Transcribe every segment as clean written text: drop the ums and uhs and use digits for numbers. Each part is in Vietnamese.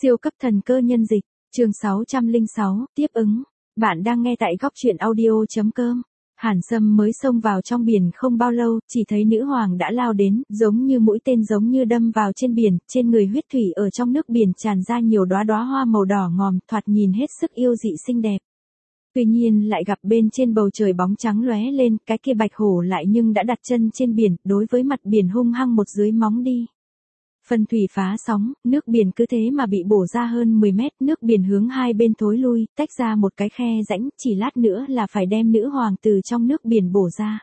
Siêu cấp thần cơ nhân dịch, chương 606, tiếp ứng. Bạn đang nghe tại góc truyện audio.com. Hàn Sâm mới xông vào trong biển không bao lâu, chỉ thấy nữ hoàng đã lao đến, giống như mũi tên giống như đâm vào trên biển, trên người huyết thủy ở trong nước biển tràn ra nhiều đóa đóa hoa màu đỏ ngòm, thoạt nhìn hết sức yêu dị xinh đẹp. Tuy nhiên lại gặp bên trên bầu trời bóng trắng lóe lên, cái kia bạch hổ lại nhưng đã đặt chân trên biển, đối với mặt biển hung hăng một dưới móng đi. Phân thủy phá sóng, nước biển cứ thế mà bị bổ ra hơn 10 mét, nước biển hướng hai bên thối lui, tách ra một cái khe rãnh, chỉ lát nữa là phải đem nữ hoàng từ trong nước biển bổ ra.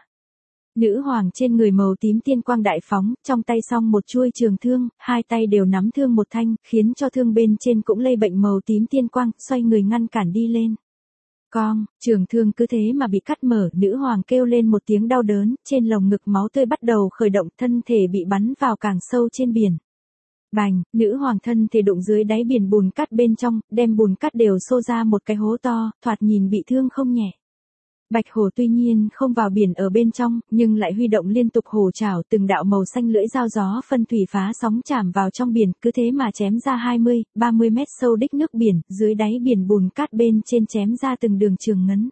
Nữ hoàng trên người màu tím tiên quang đại phóng, trong tay song một chuôi trường thương, hai tay đều nắm thương một thanh, khiến cho thương bên trên cũng lây bệnh màu tím tiên quang, xoay người ngăn cản đi lên. Cong, trường thương cứ thế mà bị cắt mở, nữ hoàng kêu lên một tiếng đau đớn, trên lồng ngực máu tươi bắt đầu khởi động, thân thể bị bắn vào càng sâu trên biển. Bành, nữ hoàng thân thể đụng dưới đáy biển bùn cát bên trong, đem bùn cát đều xô ra một cái hố to, thoạt nhìn bị thương không nhẹ. Bạch hổ tuy nhiên không vào biển ở bên trong, nhưng lại huy động liên tục hổ trảo, từng đạo màu xanh lưỡi dao gió phân thủy phá sóng chạm vào trong biển, cứ thế mà chém ra 20, 30 mét sâu đích nước biển, dưới đáy biển bùn cát bên trên chém ra từng đường trường ngấn.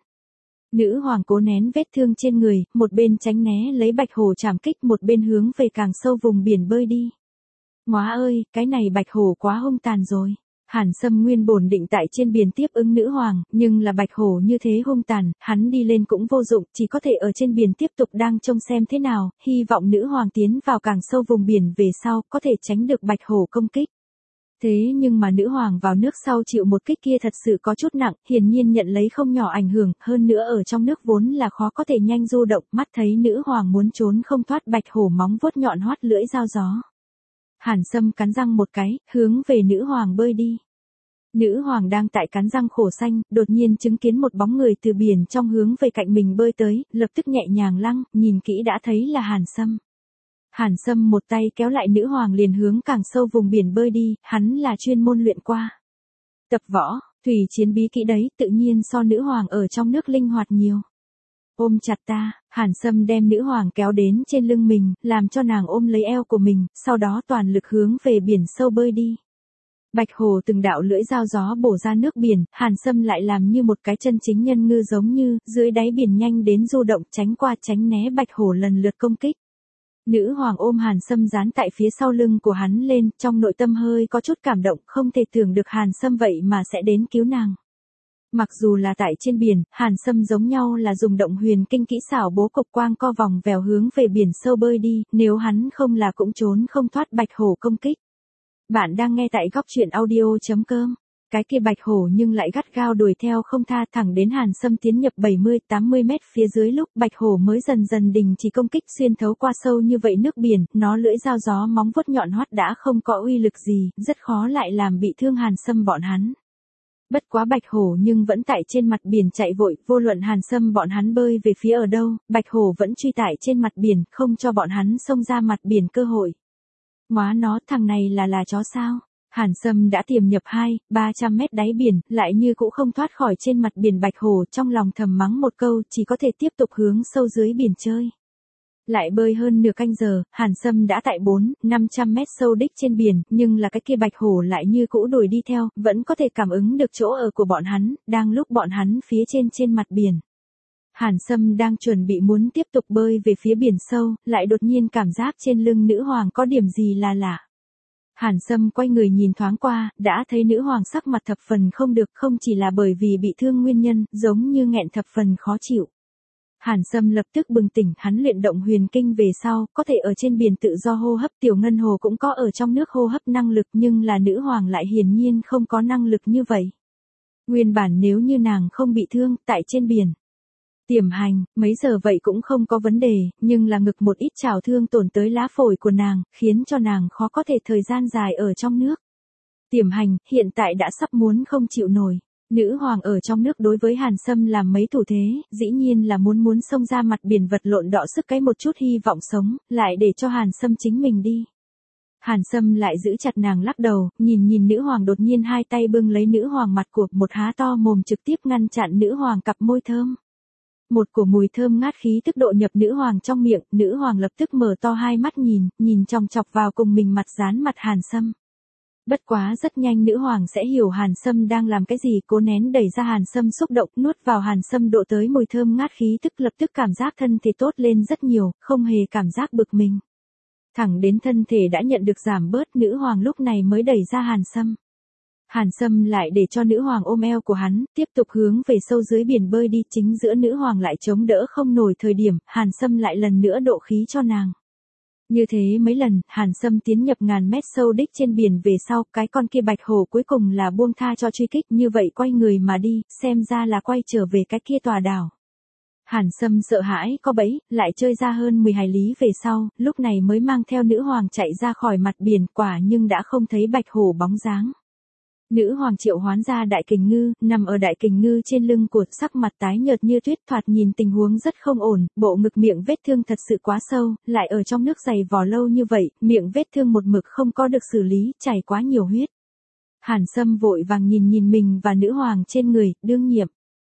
Nữ hoàng cố nén vết thương trên người, một bên tránh né lấy bạch hổ chạm kích, một bên hướng về càng sâu vùng biển bơi đi. Ngoá ơi, cái này bạch hổ quá hung tàn rồi. Hàn Sâm nguyên bổn định tại trên biển tiếp ứng nữ hoàng, nhưng là bạch hổ như thế hung tàn, hắn đi lên cũng vô dụng, chỉ có thể ở trên biển tiếp tục đang trông xem thế nào, hy vọng nữ hoàng tiến vào càng sâu vùng biển về sau, có thể tránh được bạch hổ công kích. Thế nhưng mà nữ hoàng vào nước sau chịu một kích kia thật sự có chút nặng, hiển nhiên nhận lấy không nhỏ ảnh hưởng, hơn nữa ở trong nước vốn là khó có thể nhanh du động, mắt thấy nữ hoàng muốn trốn không thoát, bạch hổ móng vuốt nhọn hoắt lưỡi dao gió. Hàn Sâm cắn răng một cái, hướng về nữ hoàng bơi đi. Nữ hoàng đang tại cắn răng khổ xanh, đột nhiên chứng kiến một bóng người từ biển trong hướng về cạnh mình bơi tới, lập tức nhẹ nhàng lăng, nhìn kỹ đã thấy là Hàn Sâm. Hàn Sâm một tay kéo lại nữ hoàng liền hướng càng sâu vùng biển bơi đi, hắn là chuyên môn luyện qua. Tập võ, thủy chiến bí kỹ đấy, tự nhiên so nữ hoàng ở trong nước linh hoạt nhiều. Ôm chặt ta, Hàn Sâm đem nữ hoàng kéo đến trên lưng mình, làm cho nàng ôm lấy eo của mình, sau đó toàn lực hướng về biển sâu bơi đi. Bạch hổ từng đạo lưỡi dao gió bổ ra nước biển, Hàn Sâm lại làm như một cái chân chính nhân ngư giống như, dưới đáy biển nhanh đến du động tránh qua tránh né bạch hổ lần lượt công kích. Nữ hoàng ôm Hàn Sâm dán tại phía sau lưng của hắn lên, trong nội tâm hơi có chút cảm động, không thể tưởng được Hàn Sâm vậy mà sẽ đến cứu nàng. Mặc dù là tại trên biển, Hàn Sâm giống nhau là dùng động huyền kinh kỹ xảo bố cục quang co vòng vèo hướng về biển sâu bơi đi, nếu hắn không là cũng trốn không thoát bạch hổ công kích. Bạn đang nghe tại góc truyện audio.com. Cái kia bạch hổ nhưng lại gắt gao đuổi theo không tha, thẳng đến Hàn Sâm tiến nhập 70-80 mét phía dưới lúc bạch hổ mới dần dần đình chỉ công kích, xuyên thấu qua sâu như vậy nước biển, nó lưỡi dao gió móng vuốt nhọn hoắt đã không có uy lực gì, rất khó lại làm bị thương Hàn Sâm bọn hắn. Bất quá bạch hổ nhưng vẫn tại trên mặt biển chạy vội, vô luận Hàn Sâm bọn hắn bơi về phía ở đâu, bạch hổ vẫn truy tại trên mặt biển, không cho bọn hắn xông ra mặt biển cơ hội. Ngoá nó, thằng này là chó sao? Hàn Sâm đã tiềm nhập 200-300 mét đáy biển, lại như cũng không thoát khỏi trên mặt biển bạch hổ, trong lòng thầm mắng một câu, chỉ có thể tiếp tục hướng sâu dưới biển chơi. Lại bơi hơn nửa canh giờ, Hàn Sâm đã tại 400-500 mét sâu đích trên biển, nhưng là cái kia bạch hổ lại như cũ đuổi đi theo, vẫn có thể cảm ứng được chỗ ở của bọn hắn, đang lúc bọn hắn phía trên mặt biển. Hàn Sâm đang chuẩn bị muốn tiếp tục bơi về phía biển sâu, lại đột nhiên cảm giác trên lưng nữ hoàng có điểm gì là lạ. Hàn Sâm quay người nhìn thoáng qua, đã thấy nữ hoàng sắc mặt thập phần không được, không chỉ là bởi vì bị thương nguyên nhân, giống như nghẹn thập phần khó chịu. Hàn Sâm lập tức bừng tỉnh, hắn luyện động huyền kinh về sau, có thể ở trên biển tự do hô hấp, tiểu ngân hồ cũng có ở trong nước hô hấp năng lực, nhưng là nữ hoàng lại hiển nhiên không có năng lực như vậy. Nguyên bản nếu như nàng không bị thương, tại trên biển tiềm hành, mấy giờ vậy cũng không có vấn đề, nhưng là ngực một ít trào thương tổn tới lá phổi của nàng, khiến cho nàng khó có thể thời gian dài ở trong nước. Tiềm hành, hiện tại đã sắp muốn không chịu nổi. Nữ hoàng ở trong nước đối với Hàn Sâm làm mấy thủ thế, dĩ nhiên là muốn xông ra mặt biển vật lộn đọ sức cái một chút hy vọng sống, lại để cho Hàn Sâm chính mình đi. Hàn Sâm lại giữ chặt nàng lắc đầu, nhìn nữ hoàng đột nhiên hai tay bưng lấy nữ hoàng mặt của một há to mồm trực tiếp ngăn chặn nữ hoàng cặp môi thơm. Một cổ mùi thơm ngát khí tức độ nhập nữ hoàng trong miệng, nữ hoàng lập tức mở to hai mắt nhìn chòng chọc vào cùng mình mặt dán mặt Hàn Sâm. Bất quá rất nhanh nữ hoàng sẽ hiểu Hàn Sâm đang làm cái gì, cố nén đẩy ra Hàn Sâm xúc động, nuốt vào Hàn Sâm độ tới mùi thơm ngát khí tức, lập tức cảm giác thân thể tốt lên rất nhiều, không hề cảm giác bực mình. Thẳng đến thân thể đã nhận được giảm bớt, nữ hoàng lúc này mới đẩy ra Hàn Sâm. Hàn Sâm lại để cho nữ hoàng ôm eo của hắn, tiếp tục hướng về sâu dưới biển bơi đi, chính giữa nữ hoàng lại chống đỡ không nổi thời điểm, Hàn Sâm lại lần nữa độ khí cho nàng. Như thế mấy lần, Hàn Sâm tiến nhập ngàn mét sâu đích trên biển về sau, cái con kia bạch hổ cuối cùng là buông tha cho truy kích, như vậy quay người mà đi, xem ra là quay trở về cái kia tòa đảo. Hàn Sâm sợ hãi có bẫy, lại chơi ra hơn 10 hải lý về sau, lúc này mới mang theo nữ hoàng chạy ra khỏi mặt biển, quả nhưng đã không thấy bạch hổ bóng dáng. Nữ hoàng triệu hoán ra đại kình ngư, nằm ở đại kình ngư trên lưng của, sắc mặt tái nhợt như tuyết, thoạt nhìn tình huống rất không ổn, bộ ngực miệng vết thương thật sự quá sâu, lại ở trong nước dày vò lâu như vậy, miệng vết thương một mực không có được xử lý, chảy quá nhiều huyết. Hàn Sâm vội vàng nhìn mình và nữ hoàng trên người, đương nhiệm.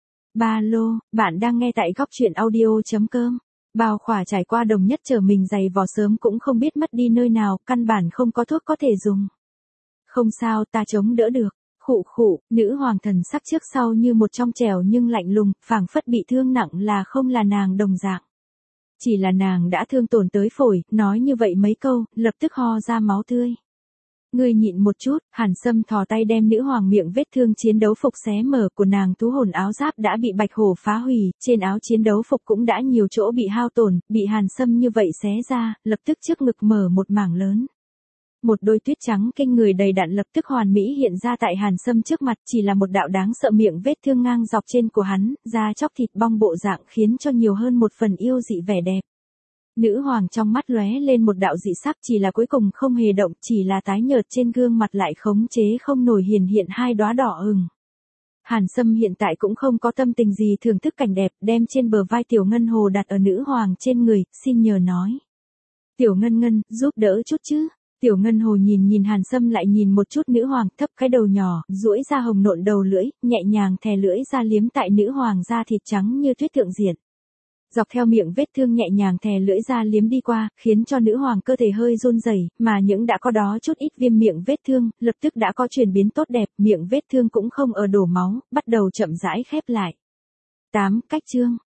Ba lô, bạn đang nghe tại góc truyện audio.com. Bao khỏa trải qua đồng nhất chờ mình dày vò sớm cũng không biết mất đi nơi nào, căn bản không có thuốc có thể dùng. Không sao, ta chống đỡ được. Khụ khụ, nữ hoàng thần sắc trước sau như một trong trẻo nhưng lạnh lùng, phảng phất bị thương nặng là không là nàng đồng dạng. Chỉ là nàng đã thương tổn tới phổi, nói như vậy mấy câu, lập tức ho ra máu tươi. Ngươi nhịn một chút, Hàn Sâm thò tay đem nữ hoàng miệng vết thương chiến đấu phục xé mở của nàng, thú hồn áo giáp đã bị bạch hổ phá hủy, trên áo chiến đấu phục cũng đã nhiều chỗ bị hao tổn, bị Hàn Sâm như vậy xé ra, lập tức trước ngực mở một mảng lớn. Một đôi tuyết trắng kinh người đầy đặn lập tức hoàn mỹ hiện ra tại Hàn Sâm trước mặt, chỉ là một đạo đáng sợ miệng vết thương ngang dọc trên của hắn, da chóc thịt bong bộ dạng khiến cho nhiều hơn một phần yêu dị vẻ đẹp. Nữ hoàng trong mắt lóe lên một đạo dị sắc, chỉ là cuối cùng không hề động, chỉ là tái nhợt trên gương mặt lại khống chế không nổi hiện hai đóa đỏ ửng. Hàn Sâm hiện tại cũng không có tâm tình gì thưởng thức cảnh đẹp, đem trên bờ vai Tiểu Ngân Hồ đặt ở nữ hoàng trên người, xin nhờ nói. Tiểu Ngân Ngân, giúp đỡ chút chứ. Tiểu Ngân Hồ nhìn Hàn Sâm lại nhìn một chút nữ hoàng, thấp cái đầu nhỏ, duỗi ra hồng nộn đầu lưỡi, nhẹ nhàng thè lưỡi ra liếm tại nữ hoàng da thịt trắng như tuyết thượng diện. Dọc theo miệng vết thương nhẹ nhàng thè lưỡi ra liếm đi qua, khiến cho nữ hoàng cơ thể hơi run rẩy, mà những đã có đó chút ít viêm miệng vết thương, lập tức đã có chuyển biến tốt đẹp, miệng vết thương cũng không ở đổ máu, bắt đầu chậm rãi khép lại. 8 cách chương.